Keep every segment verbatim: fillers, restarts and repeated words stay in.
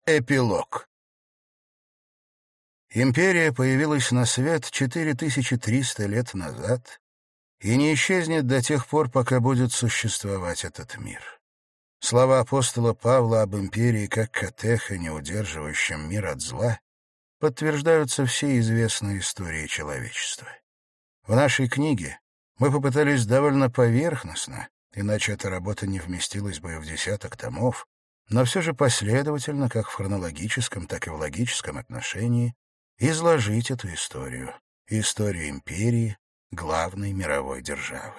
Эпилог. Империя появилась на свет четыре тысячи триста лет назад и не исчезнет до тех пор, пока будет существовать этот мир. Слова апостола Павла об империи как катеха, не удерживающем мир от зла, подтверждаются всей известной историей человечества. В нашей книге мы попытались довольно поверхностно, иначе эта работа не вместилась бы в десяток томов, но все же последовательно, как в хронологическом, так и в логическом отношении, изложить эту историю, историю империи, главной мировой державы.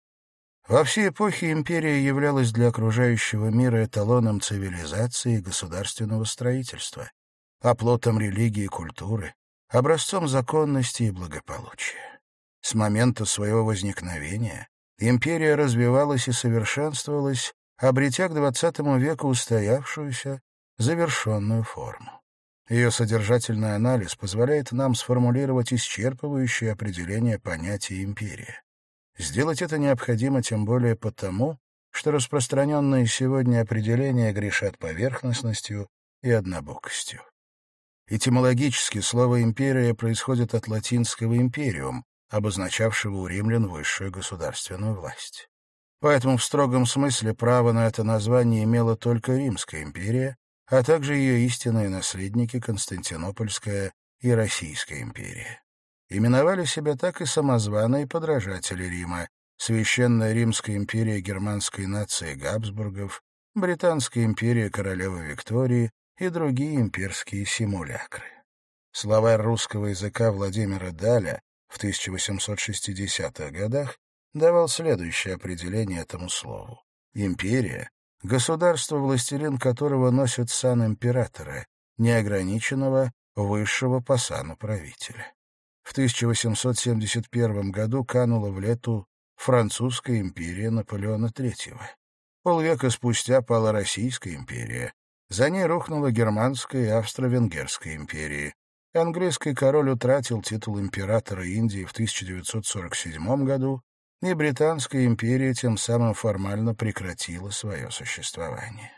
Во все эпохи империя являлась для окружающего мира эталоном цивилизации и государственного строительства, оплотом религии и культуры, образцом законности и благополучия. С момента своего возникновения империя развивалась и совершенствовалась, обретя к двадцатому веку устоявшуюся, завершенную форму. Ее содержательный анализ позволяет нам сформулировать исчерпывающее определение понятия «империя». Сделать это необходимо тем более потому, что распространенные сегодня определения грешат поверхностностью и однобокостью. Этимологически слово «империя» происходит от латинского «imperium», обозначавшего у римлян высшую государственную власть. Поэтому в строгом смысле право на это название имела только Римская империя, а также ее истинные наследники Константинопольская и Российская империя. Именовали себя так и самозваные подражатели Рима: Священная Римская империя германской нации Габсбургов, Британская империя королевы Виктории и другие имперские симулякры. Словарь русского языка Владимира Даля в тысяча восемьсот шестидесятых годах давал следующее определение этому слову. Империя — государство, властелин которого носит сан императора, неограниченного, высшего по сану правителя. В тысяча восемьсот семьдесят первом году канула в лету Французская империя Наполеона третьего. Полвека спустя пала Российская империя. За ней рухнула Германская и Австро-Венгерская империи. Английский король утратил титул императора Индии в тысяча девятьсот сорок седьмом году, и Британская империя тем самым формально прекратила свое существование.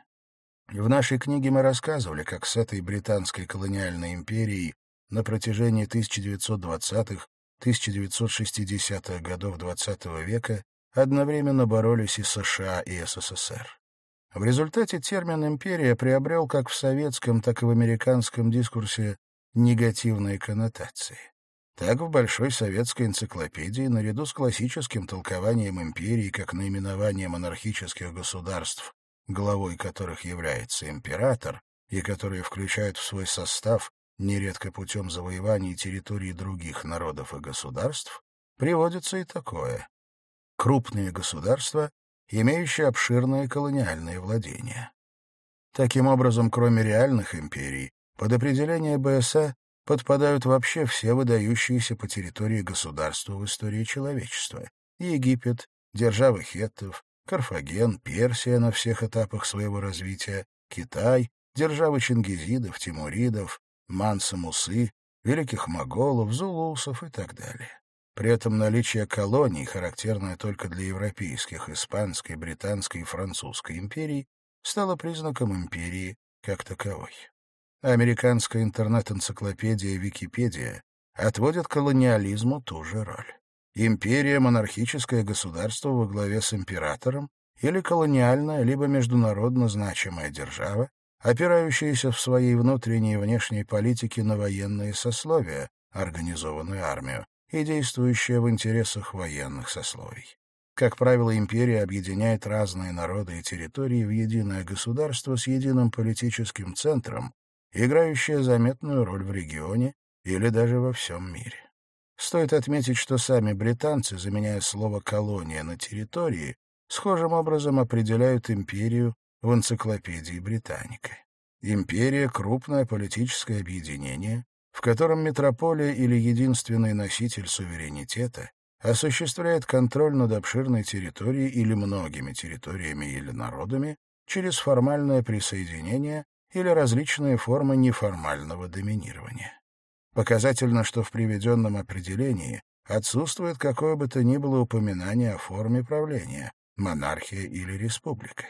В нашей книге мы рассказывали, как с этой британской колониальной империей на протяжении тысяча девятьсот двадцатых — тысяча девятьсот шестидесятых годов двадцатого века одновременно боролись и США, и СССР. В результате термин «империя» приобрел как в советском, так и в американском дискурсе негативные коннотации. Так, в Большой советской энциклопедии, наряду с классическим толкованием империи как наименования монархических государств, главой которых является император, и которые включают в свой состав, нередко путем завоевания территорий других народов и государств, приводится и такое: крупные государства, имеющие обширные колониальные владения. Таким образом, кроме реальных империй, под определение БСА подпадают вообще все выдающиеся по территории государства в истории человечества: Египет, державы хеттов, Карфаген, Персия на всех этапах своего развития, Китай, державы чингизидов, тимуридов, мансы-мусы, великих моголов, зулусов и так далее. При этом наличие колоний, характерное только для европейских, испанской, британской и французской империй, стало признаком империи как таковой. Американская интернет-энциклопедия «Википедия» отводит колониализму ту же роль. Империя — монархическое государство во главе с императором или колониальная либо международно значимая держава, опирающаяся в своей внутренней и внешней политике на военные сословия, организованную армию, и действующая в интересах военных сословий. Как правило, империя объединяет разные народы и территории в единое государство с единым политическим центром, играющее заметную роль в регионе или даже во всем мире. Стоит отметить, что сами британцы, заменяя слово «колония» на «территории», схожим образом определяют империю в энциклопедии «Британика». Империя — крупное политическое объединение, в котором метрополия или единственный носитель суверенитета осуществляет контроль над обширной территорией или многими территориями или народами через формальное присоединение или различные формы неформального доминирования. Показательно, что в приведенном определении отсутствует какое бы то ни было упоминание о форме правления — монархия или республика.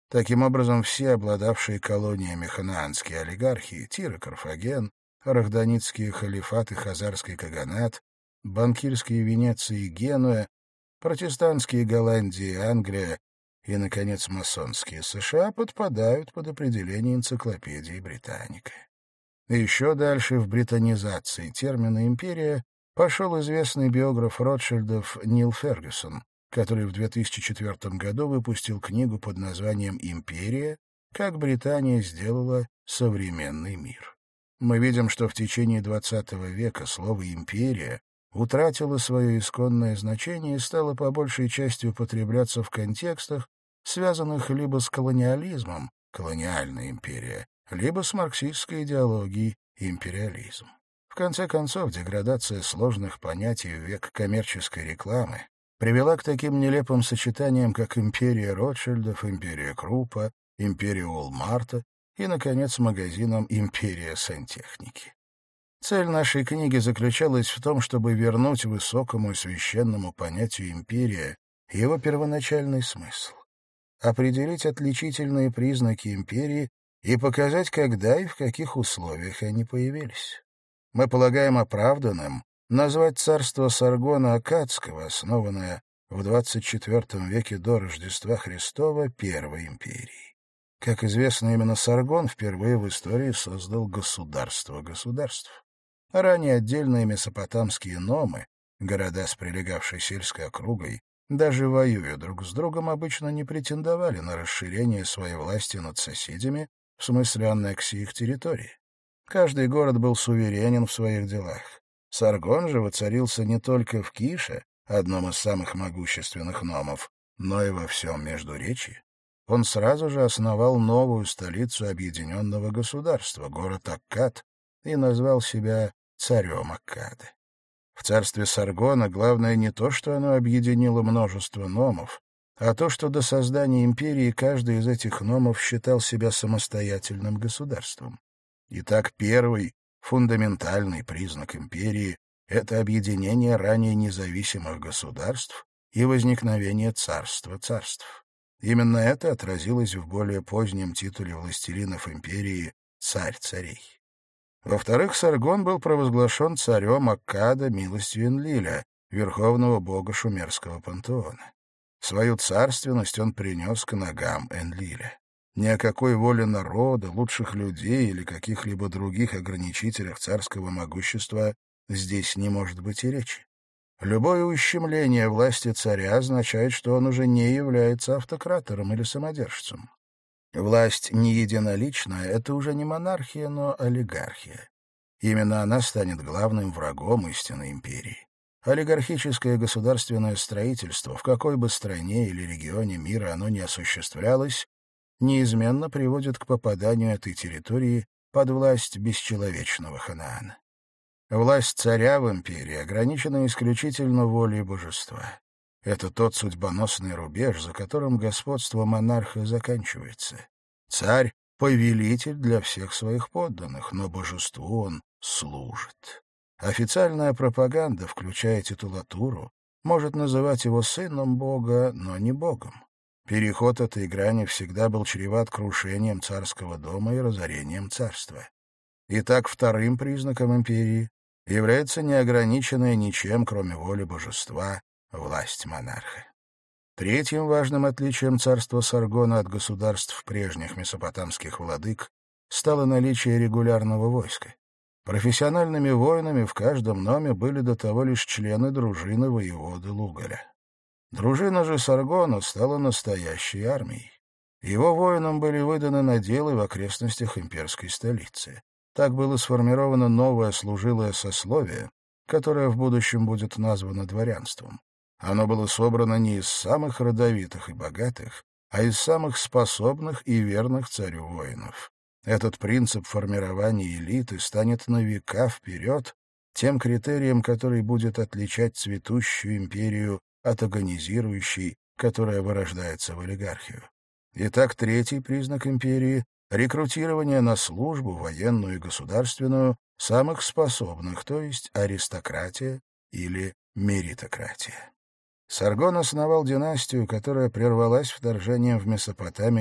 Таким образом, все обладавшие колониями ханаанские олигархи — Тир и Карфаген, Рахданитские халифаты, Хазарский каганат, банкирские Венеции и Генуя, протестантские Голландия и Англия и, наконец, масонские США подпадают под определение энциклопедии Британика. И еще дальше в британизации термина «империя» пошел известный биограф Ротшильдов Нил Фергюсон, который в две тысячи четвёртом году выпустил книгу под названием «Империя. Как Британия сделала современный мир». Мы видим, что в течение двадцатого века слово «империя» утратило свое исконное значение и стало по большей части употребляться в контекстах, связанных либо с колониализмом, колониальная империя, либо с марксистской идеологией, империализм. В конце концов, деградация сложных понятий в век коммерческой рекламы привела к таким нелепым сочетаниям, как империя Ротшильдов, империя Круппа, империя Уолмарта и, наконец, магазином «Империя сантехники». Цель нашей книги заключалась в том, чтобы вернуть высокому и священному понятию «империя» его первоначальный смысл, определить отличительные признаки империи и показать, когда и в каких условиях они появились. Мы полагаем оправданным назвать царство Саргона Аккадского, основанное в двадцать четвёртом веке до Рождества Христова, первой империей. Как известно, именно Саргон впервые в истории создал государство государств. Ранее отдельные месопотамские номы, города с прилегавшей сельской округой, даже воюя друг с другом, обычно не претендовали на расширение своей власти над соседями, в смысле аннексии их территории. Каждый город был суверенен в своих делах. Саргон же воцарился не только в Кише, одном из самых могущественных номов, но и во всем Междуречии. Он сразу же основал новую столицу объединенного государства, город Аккад, и назвал себя царем Аккады. В царстве Саргона главное не то, что оно объединило множество номов, а то, что до создания империи каждый из этих номов считал себя самостоятельным государством. Итак, первый, фундаментальный признак империи — это объединение ранее независимых государств и возникновение царства царств. Именно это отразилось в более позднем титуле властелинов империи «Царь царей». Во-вторых, Саргон был провозглашен царем Аккада милостью Энлиля, верховного бога шумерского пантеона. Свою царственность он принес к ногам Энлиля. Ни о какой воле народа, лучших людей или каких-либо других ограничителях царского могущества здесь не может быть и речи. Любое ущемление власти царя означает, что он уже не является автократором или самодержцем. Власть не единоличная — это уже не монархия, но олигархия. Именно она станет главным врагом истинной империи. Олигархическое государственное строительство, в какой бы стране или регионе мира оно ни осуществлялось, неизменно приводит к попаданию этой территории под власть бесчеловечного Ханаана. Власть царя в империи ограничена исключительно волей божества. Это тот судьбоносный рубеж, за которым господство монарха заканчивается. Царь — повелитель для всех своих подданных, но божеству он служит. Официальная пропаганда, включая титулатуру, может называть его сыном Бога, но не Богом. Переход этой грани всегда был чреват крушением царского дома и разорением царства. Итак, вторым признаком империи является неограниченная ничем, кроме воли божества, власть монарха. Третьим важным отличием царства Саргона от государств прежних месопотамских владык стало наличие регулярного войска. Профессиональными воинами в каждом номе были до того лишь члены дружины воеводы Лугаля. Дружина же Саргона стала настоящей армией. Его воинам были выданы наделы в окрестностях имперской столицы. Так было сформировано новое служилое сословие, которое в будущем будет названо дворянством. Оно было собрано не из самых родовитых и богатых, а из самых способных и верных царю воинов. Этот принцип формирования элиты станет на века вперед тем критерием, который будет отличать цветущую империю от агонизирующей, которая вырождается в олигархию. Итак, третий признак империи — рекрутирование на службу, военную и государственную, самых способных, то есть аристократия или меритократия. Саргон основал династию, которая прервалась вторжением в Месопотамию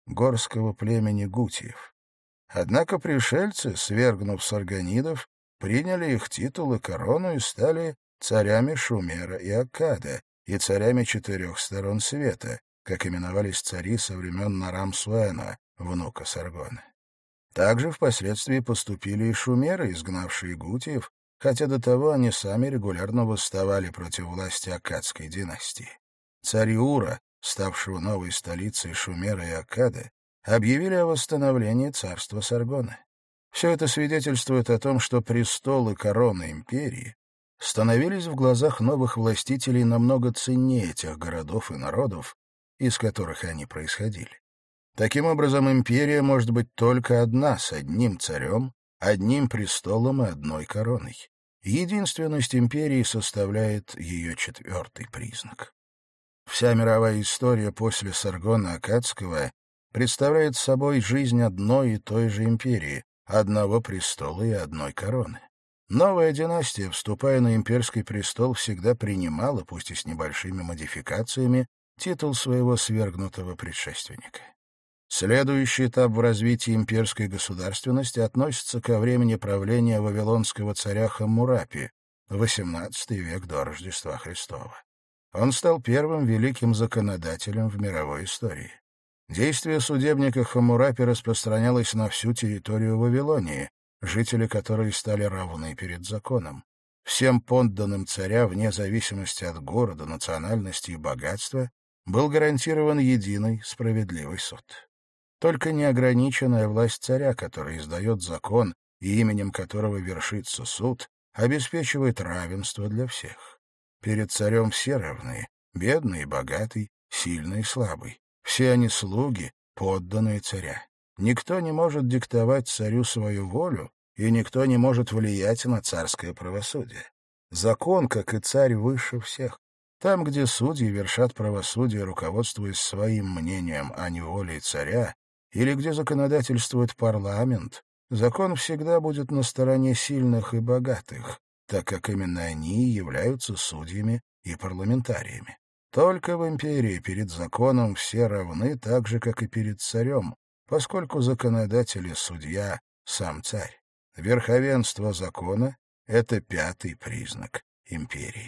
горского племени гутиев. Однако пришельцы, свергнув саргонидов, приняли их титул и корону и стали царями Шумера и Аккада и царями четырех сторон света, как именовались цари со времен Нарам-Суэна, внука Саргона. Также впоследствии поступили и шумеры, изгнавшие гутиев, хотя до того они сами регулярно восставали против власти Аккадской династии. Царь Ура, ставшего новой столицей Шумера и Аккада, объявили о восстановлении царства Саргона. Все это свидетельствует о том, что престол и корона империи становились в глазах новых властителей намного ценнее тех городов и народов, из которых они происходили. Таким образом, империя может быть только одна, с одним царем, одним престолом и одной короной. Единственность империи составляет ее четвертый признак. Вся мировая история после Саргона Аккадского представляет собой жизнь одной и той же империи, одного престола и одной короны. Новая династия, вступая на имперский престол, всегда принимала, пусть и с небольшими модификациями, титул своего свергнутого предшественника. Следующий этап в развитии имперской государственности относится ко времени правления вавилонского царя Хаммурапи, восемнадцатый век до Рождества Христова. Он стал первым великим законодателем в мировой истории. Действие судебника Хаммурапи распространялось на всю территорию Вавилонии, жители которой стали равны перед законом. Всем подданным царя, вне зависимости от города, национальности и богатства, был гарантирован единый справедливый суд. Только неограниченная власть царя, который издает закон и именем которого вершится суд, обеспечивает равенство для всех. Перед царем все равны — бедный и богатый, сильный и слабый. Все они слуги, подданные царя. Никто не может диктовать царю свою волю, и никто не может влиять на царское правосудие. Закон, как и царь, выше всех. Там, где судьи вершат правосудие, руководствуясь своим мнением, а не волей царя, или где законодательствует парламент, закон всегда будет на стороне сильных и богатых, так как именно они являются судьями и парламентариями. Только в империи перед законом все равны так же, как и перед царем, поскольку законодатель и судья — сам царь. Верховенство закона — это пятый признак империи.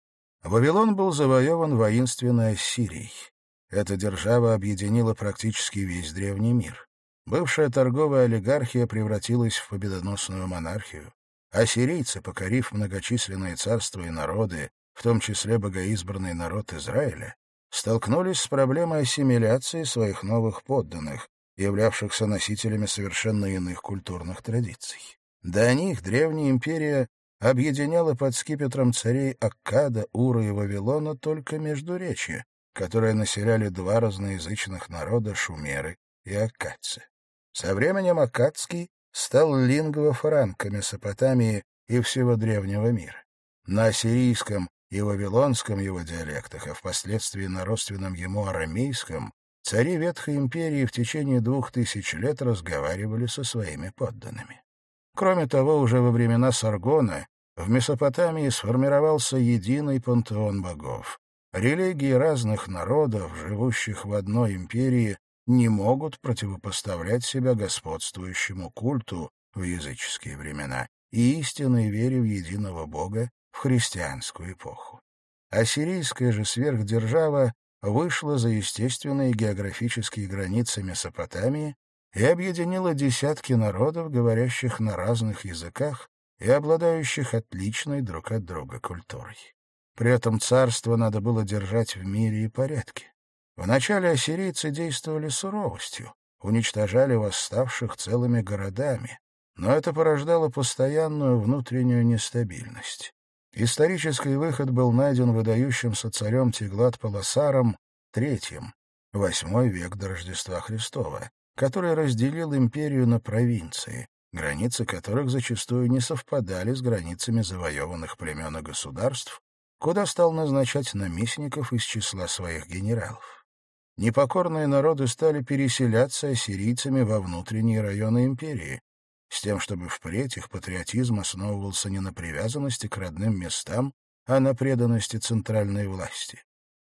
Вавилон был завоеван воинственной Ассирией. Эта держава объединила практически весь древний мир. Бывшая торговая олигархия превратилась в победоносную монархию. Ассирийцы, покорив многочисленные царства и народы, в том числе богоизбранный народ Израиля, столкнулись с проблемой ассимиляции своих новых подданных, являвшихся носителями совершенно иных культурных традиций. До них древняя империя объединяла под скипетром царей Аккада, Ура и Вавилона только междуречье, которое населяли два разноязычных народа — шумеры и аккадцы. Со временем аккадский стал лингво-франко Месопотамии и всего древнего мира. На ассирийском и вавилонском его диалектах, а впоследствии на родственном ему арамейском, цари Ветхой империи в течение двух тысяч лет разговаривали со своими подданными. Кроме того, уже во времена Саргона в Месопотамии сформировался единый пантеон богов. Религии разных народов, живущих в одной империи, не могут противопоставлять себя господствующему культу в языческие времена и истинной вере в единого Бога в христианскую эпоху. Ассирийская же сверхдержава вышла за естественные географические границы Месопотамии и объединила десятки народов, говорящих на разных языках и обладающих отличной друг от друга культурой. При этом царство надо было держать в мире и порядке. Вначале ассирийцы действовали суровостью, уничтожали восставших целыми городами, но это порождало постоянную внутреннюю нестабильность. Исторический выход был найден выдающимся царем Теглат-Паласаром третьим, восьмой век до Рождества Христова, который разделил империю на провинции, границы которых зачастую не совпадали с границами завоеванных племен и государств, куда стал назначать наместников из числа своих генералов. Непокорные народы стали переселяться ассирийцами во внутренние районы империи, с тем, чтобы впредь их патриотизм основывался не на привязанности к родным местам, а на преданности центральной власти.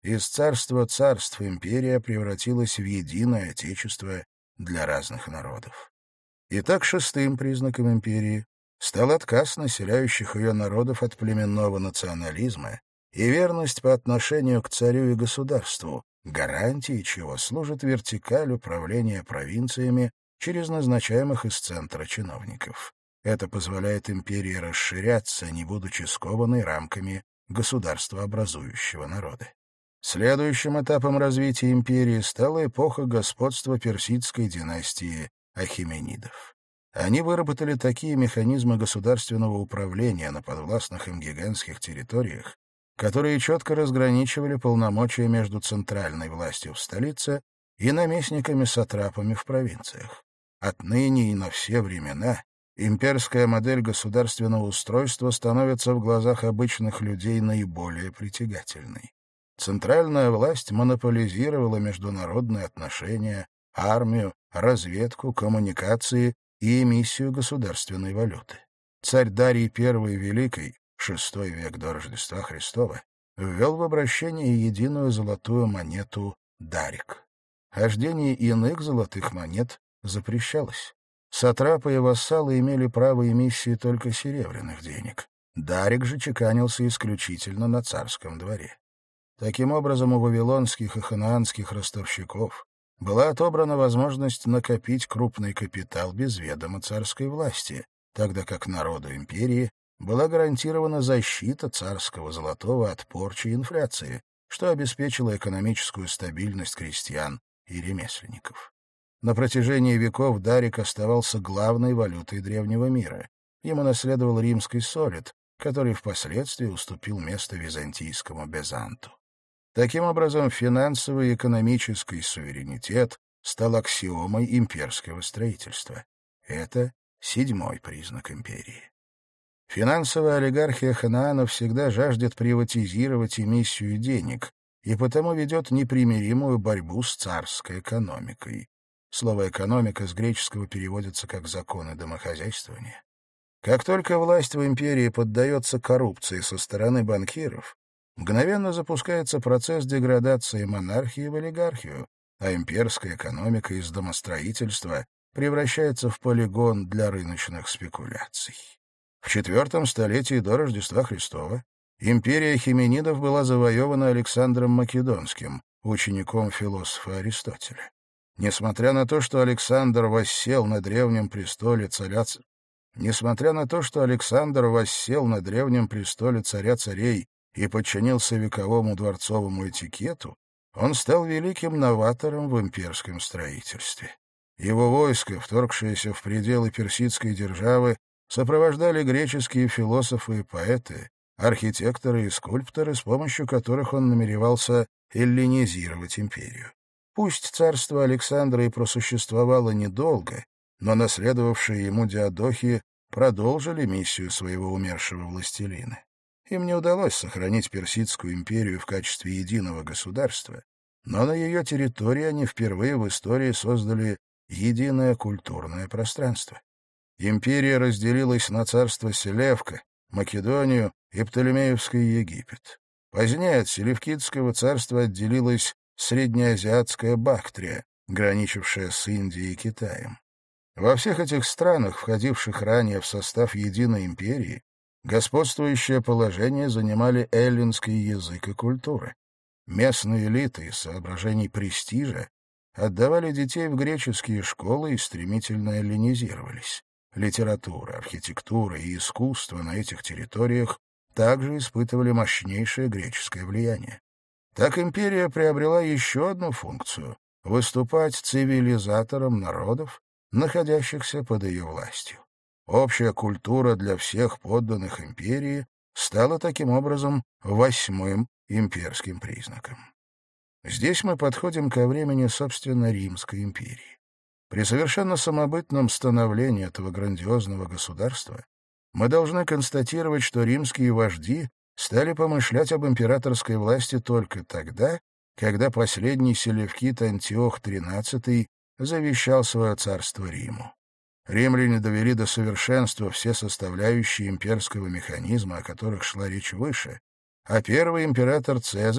Из царства царств империя превратилась в единое отечество для разных народов. Итак, шестым признаком империи стал отказ населяющих ее народов от племенного национализма и верность по отношению к царю и государству, гарантией чего служит вертикаль управления провинциями через назначаемых из центра чиновников. Это позволяет империи расширяться, не будучи скованной рамками государствообразующего народа. Следующим этапом развития империи стала эпоха господства персидской династии Ахеменидов. Они выработали такие механизмы государственного управления на подвластных им гигантских территориях, которые четко разграничивали полномочия между центральной властью в столице и наместниками-сатрапами в провинциях. Отныне и на все времена имперская модель государственного устройства становится в глазах обычных людей наиболее притягательной. Центральная власть монополизировала международные отношения, армию, разведку, коммуникации и эмиссию государственной валюты. Царь Дарий I Великий, шестой век до Рождества Христова, ввел в обращение единую золотую монету дарик. Хождение иных золотых монет запрещалось. Сатрапы и вассалы имели право эмиссии только серебряных денег. Дарик же чеканился исключительно на царском дворе. Таким образом, у вавилонских и ханаанских ростовщиков была отобрана возможность накопить крупный капитал без ведома царской власти, тогда как народу империи была гарантирована защита царского золотого от порчи и инфляции, что обеспечило экономическую стабильность крестьян и ремесленников. На протяжении веков дарик оставался главной валютой древнего мира. Ему наследовал римский солид, который впоследствии уступил место византийскому безанту. Таким образом, финансовый и экономический суверенитет стал аксиомой имперского строительства. Это седьмой признак империи. Финансовая олигархия ханаанов всегда жаждет приватизировать эмиссию денег и потому ведет непримиримую борьбу с царской экономикой. Слово «экономика» с греческого переводится как «законы домохозяйствования». Как только власть в империи поддается коррупции со стороны банкиров, мгновенно запускается процесс деградации монархии в олигархию, а имперская экономика из домостроительства превращается в полигон для рыночных спекуляций. В четвертом столетии до Рождества Христова империя Ахеменидов была завоевана Александром Македонским, учеником философа Аристотеля. Несмотря на то, что Александр воссел на древнем престоле царя Несмотря на то, что Александр воссел на древнем престоле царя-царей и подчинился вековому дворцовому этикету, он стал великим новатором в имперском строительстве. Его войско, вторгшееся в пределы персидской державы, сопровождали греческие философы и поэты, архитекторы и скульпторы, с помощью которых он намеревался эллинизировать империю. Пусть царство Александра и просуществовало недолго, но наследовавшие ему диадохи продолжили миссию своего умершего властелина. Им не удалось сохранить Персидскую империю в качестве единого государства, но на ее территории они впервые в истории создали единое культурное пространство. Империя разделилась на царство Селевка, Македонию и Птолемеевский Египет. Позднее от Селевкидского царства отделилась Среднеазиатская Бактрия, граничившая с Индией и Китаем. Во всех этих странах, входивших ранее в состав единой империи, господствующее положение занимали эллинский язык и культура. Местные элиты из соображений престижа отдавали детей в греческие школы и стремительно эллинизировались. Литература, архитектура и искусство на этих территориях также испытывали мощнейшее греческое влияние. Так империя приобрела еще одну функцию — выступать цивилизатором народов, находящихся под ее властью. Общая культура для всех подданных империи стала таким образом восьмым имперским признаком. Здесь мы подходим ко времени, собственно, Римской империи. При совершенно самобытном становлении этого грандиозного государства мы должны констатировать, что римские вожди стали помышлять об императорской власти только тогда, когда последний селевкид Антиох тринадцатый завещал свое царство Риму. Римляне довели до совершенства все составляющие имперского механизма, о которых шла речь выше, а первый император Цезарь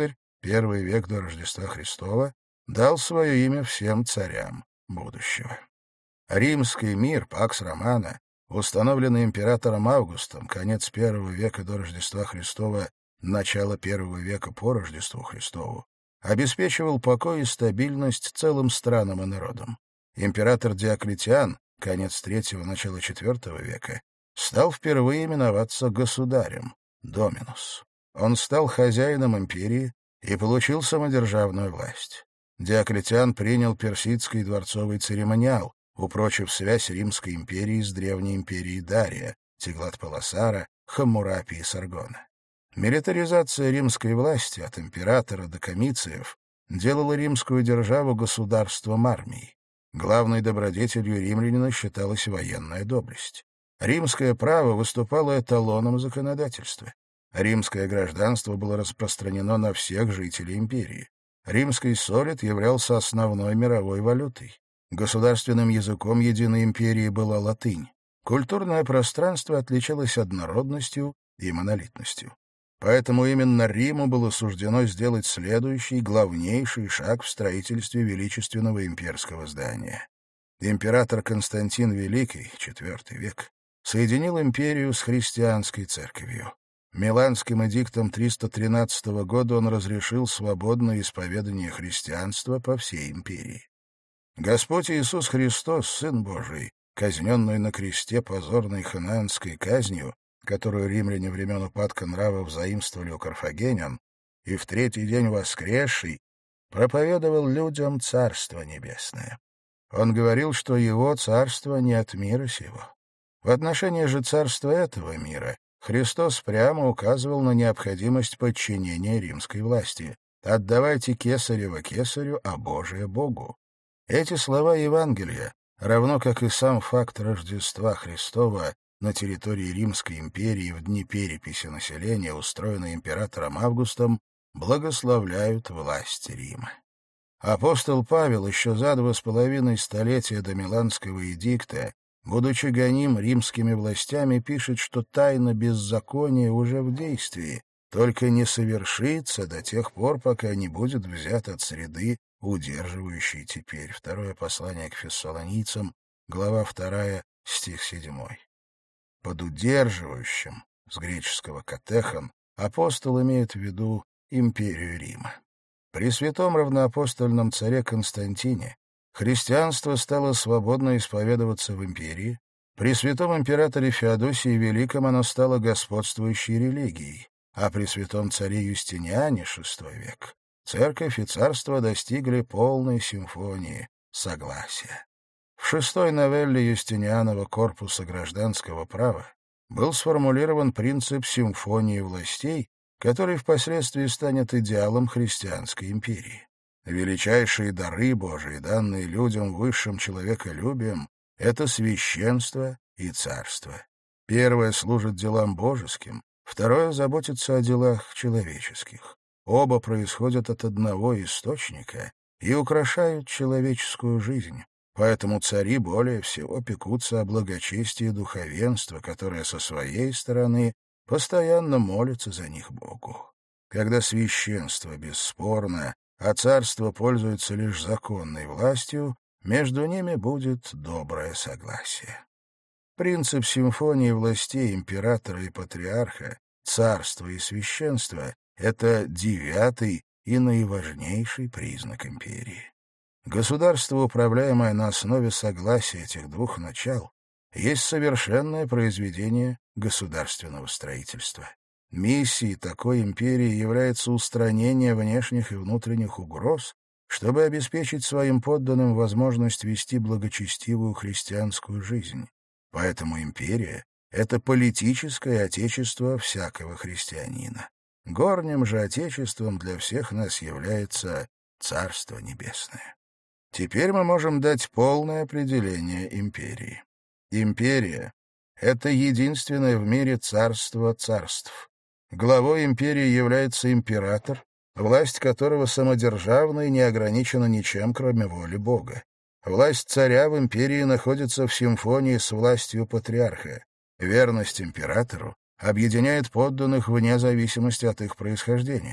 первый век до Рождества Христова, дал свое имя всем царям будущего. Римский мир, Пакс Романа, установленный императором Августом, конец первого века до Рождества Христова, начало первого века по Рождеству Христову, обеспечивал покой и стабильность целым странам и народам. Император Диоклетиан, конец третьего, начало четвертого века, стал впервые именоваться государем, доминус. Он стал хозяином империи и получил самодержавную власть. Диоклетиан принял персидский дворцовый церемониал, упрочив связь Римской империи с древней империей Дария, Теглат-Паласара, Хаммурапи и Саргона. Милитаризация римской власти от императора до комициев делала римскую державу государством армии. Главной добродетелью римлянина считалась военная доблесть. Римское право выступало эталоном законодательства. Римское гражданство было распространено на всех жителей империи. Римский солид являлся основной мировой валютой. Государственным языком единой империи была латынь. Культурное пространство отличалось однородностью и монолитностью. Поэтому именно Риму было суждено сделать следующий, главнейший шаг в строительстве величественного имперского здания. Император Константин Великий, четвертый век, соединил империю с христианской церковью. Миланским эдиктом триста тринадцатого года он разрешил свободное исповедание христианства по всей империи. Господь Иисус Христос, Сын Божий, казненный на кресте позорной ханаанской казнью, которую римляне времен упадка нравов заимствовали у карфагенян, и в третий день воскресший, проповедовал людям Царство Небесное. Он говорил, что его царство не от мира сего. В отношении же царства этого мира Христос прямо указывал на необходимость подчинения римской власти. «Отдавайте кесарево кесарю, а Божие Богу». Эти слова Евангелия, равно как и сам факт Рождества Христова на территории Римской империи в дни переписи населения, устроенной императором Августом, благословляют власть Рима. Апостол Павел еще за два с половиной столетия до Миланского эдикта, будучи гоним римскими властями, пишет, что тайна беззакония уже в действии, только не совершится до тех пор, пока не будет взят от среды, удерживающей теперь. Второе послание к Фессалоницам, глава вторая, стих седьмой. Под удерживающим, с греческого «катехон», апостол имеет в виду империю Рима. При святом равноапостольном царе Константине христианство стало свободно исповедоваться в империи, при святом императоре Феодосии Великом оно стало господствующей религией, а при святом царе Юстиниане, шестой век, церковь и царство достигли полной симфонии согласия. В шестой новелле Юстинианова корпуса гражданского права был сформулирован принцип симфонии властей, который впоследствии станет идеалом христианской империи. Величайшие дары Божии, данные людям высшим человеколюбием, — это священство и царство. Первое служит делам божеским, второе заботится о делах человеческих. Оба происходят от одного источника и украшают человеческую жизнь. Поэтому цари более всего пекутся о благочестии духовенства, которое со своей стороны постоянно молится за них Богу. Когда священство бесспорно, а царство пользуется лишь законной властью, между ними будет доброе согласие. Принцип симфонии властей императора и патриарха, царства и священства — это девятый и наиважнейший признак империи. Государство, управляемое на основе согласия этих двух начал, есть совершенное произведение государственного строительства. Миссией такой империи является устранение внешних и внутренних угроз, чтобы обеспечить своим подданным возможность вести благочестивую христианскую жизнь. Поэтому империя — это политическое отечество всякого христианина. Горним же отечеством для всех нас является Царство Небесное. Теперь мы можем дать полное определение империи. Империя — это единственное в мире царство царств. Главой империи является император, власть которого самодержавна и не ограничена ничем, кроме воли Бога. Власть царя в империи находится в симфонии с властью патриарха. Верность императору объединяет подданных вне зависимости от их происхождения.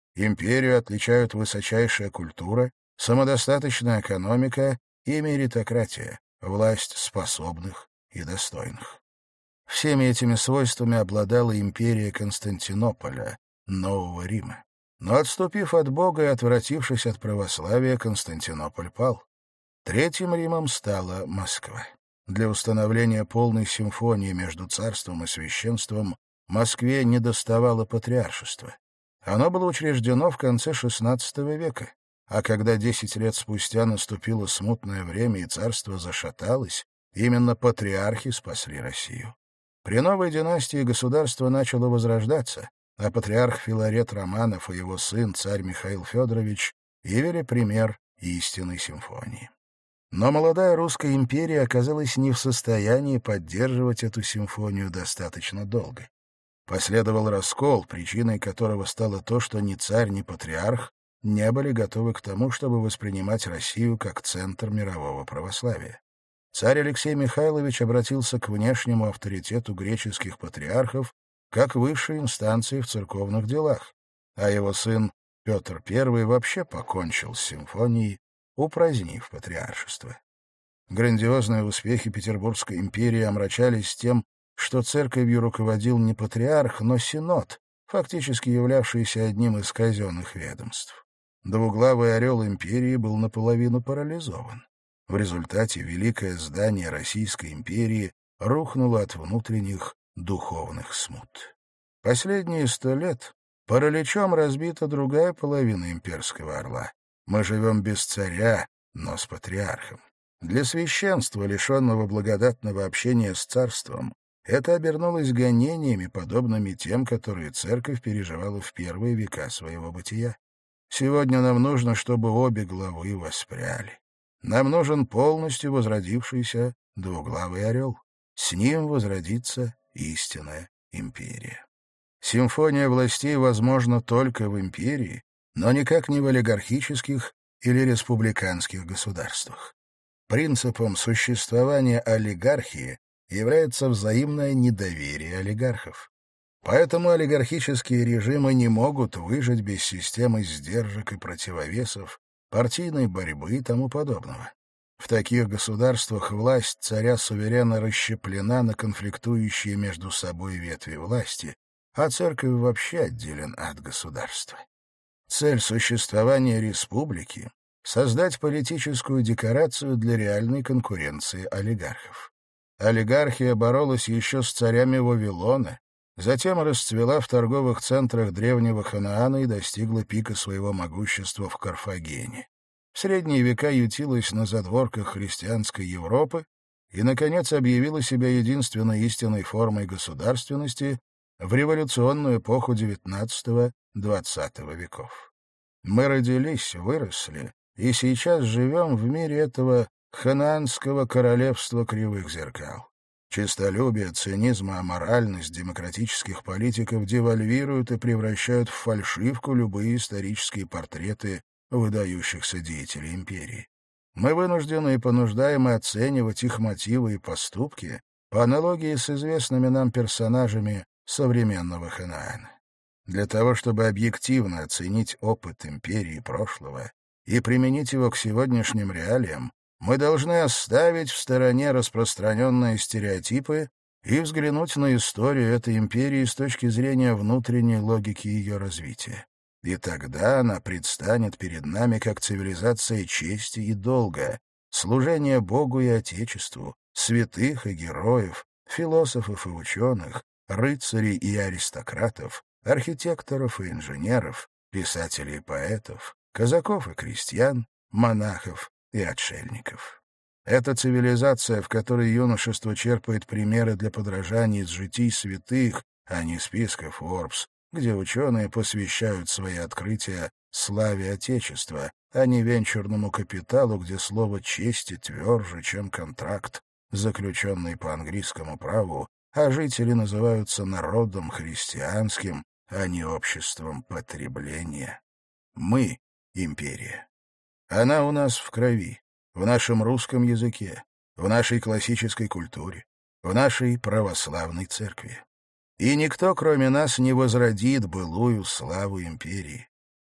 Империю отличают высочайшая культура, самодостаточная экономика и меритократия, власть способных и достойных. Всеми этими свойствами обладала империя Константинополя, Нового Рима. Но, отступив от Бога и отвратившись от православия, Константинополь пал. Третьим Римом стала Москва. Для установления полной симфонии между царством и священством Москве недоставало патриаршества. Оно было учреждено в конце шестнадцатого века, а когда десять лет спустя наступило смутное время и царство зашаталось, именно патриархи спасли Россию. При новой династии государство начало возрождаться, а патриарх Филарет Романов и его сын, царь Михаил Федорович, явили пример истинной симфонии. Но молодая русская империя оказалась не в состоянии поддерживать эту симфонию достаточно долго. Последовал раскол, причиной которого стало то, что ни царь, ни патриарх не были готовы к тому, чтобы воспринимать Россию как центр мирового православия. Царь Алексей Михайлович обратился к внешнему авторитету греческих патриархов как высшей инстанции в церковных делах, а его сын Петр Первый вообще покончил с симфонией, упразднив патриаршество. Грандиозные успехи Петербургской империи омрачались тем, что церковью руководил не патриарх, но синод, фактически являвшийся одним из казенных ведомств. Двуглавый орел империи был наполовину парализован. В результате великое здание Российской империи рухнуло от внутренних духовных смут. Последние сто лет параличом разбита другая половина имперского орла. Мы живем без царя, но с патриархом. Для священства, лишенного благодатного общения с царством, это обернулось гонениями, подобными тем, которые церковь переживала в первые века своего бытия. Сегодня нам нужно, чтобы обе главы воспряли. Нам нужен полностью возродившийся двуглавый орел. С ним возродится истинная империя. Симфония властей возможна только в империи, но никак не в олигархических или республиканских государствах. Принципом существования олигархии является взаимное недоверие олигархов. Поэтому олигархические режимы не могут выжить без системы сдержек и противовесов, партийной борьбы и тому подобного. В таких государствах власть царя-суверена расщеплена на конфликтующие между собой ветви власти, а церковь вообще отделен от государства. Цель существования республики — создать политическую декорацию для реальной конкуренции олигархов. Олигархия боролась еще с царями Вавилона, затем расцвела в торговых центрах древнего Ханаана и достигла пика своего могущества в Карфагене. В средние века ютилась на задворках христианской Европы и, наконец, объявила себя единственной истинной формой государственности в революционную эпоху девятнадцатого-двадцатого веков. Мы родились, выросли и сейчас живем в мире этого ханаанского королевства кривых зеркал. Честолюбие, цинизм и аморальность демократических политиков девальвируют и превращают в фальшивку любые исторические портреты выдающихся деятелей империи. Мы вынуждены и понуждаемы оценивать их мотивы и поступки по аналогии с известными нам персонажами современного Ханаана. Для того, чтобы объективно оценить опыт империи прошлого и применить его к сегодняшним реалиям, мы должны оставить в стороне распространенные стереотипы и взглянуть на историю этой империи с точки зрения внутренней логики ее развития. И тогда она предстанет перед нами как цивилизация чести и долга, служения Богу и Отечеству, святых и героев, философов и ученых, рыцарей и аристократов, архитекторов и инженеров, писателей и поэтов, казаков и крестьян, монахов и отшельников. Это цивилизация, в которой юношество черпает примеры для подражания из житий святых, а не списков Forbes, где ученые посвящают свои открытия славе Отечества, а не венчурному капиталу, где слово «чести» тверже, чем контракт, заключенный по английскому праву, а жители называются народом христианским, а не обществом потребления. Мы — империя. Она у нас в крови, в нашем русском языке, в нашей классической культуре, в нашей православной церкви. И никто, кроме нас, не возродит былую славу империи.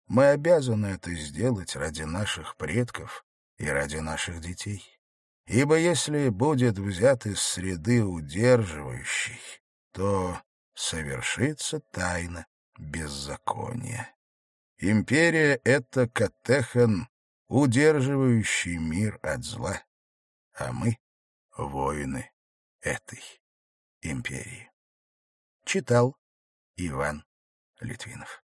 Мы обязаны это сделать ради наших предков и ради наших детей. Ибо если будет взят из среды удерживающий, то совершится тайна беззакония. Империя — это катехан, удерживающий мир от зла, а мы — воины этой империи. Читал Иван Литвинов.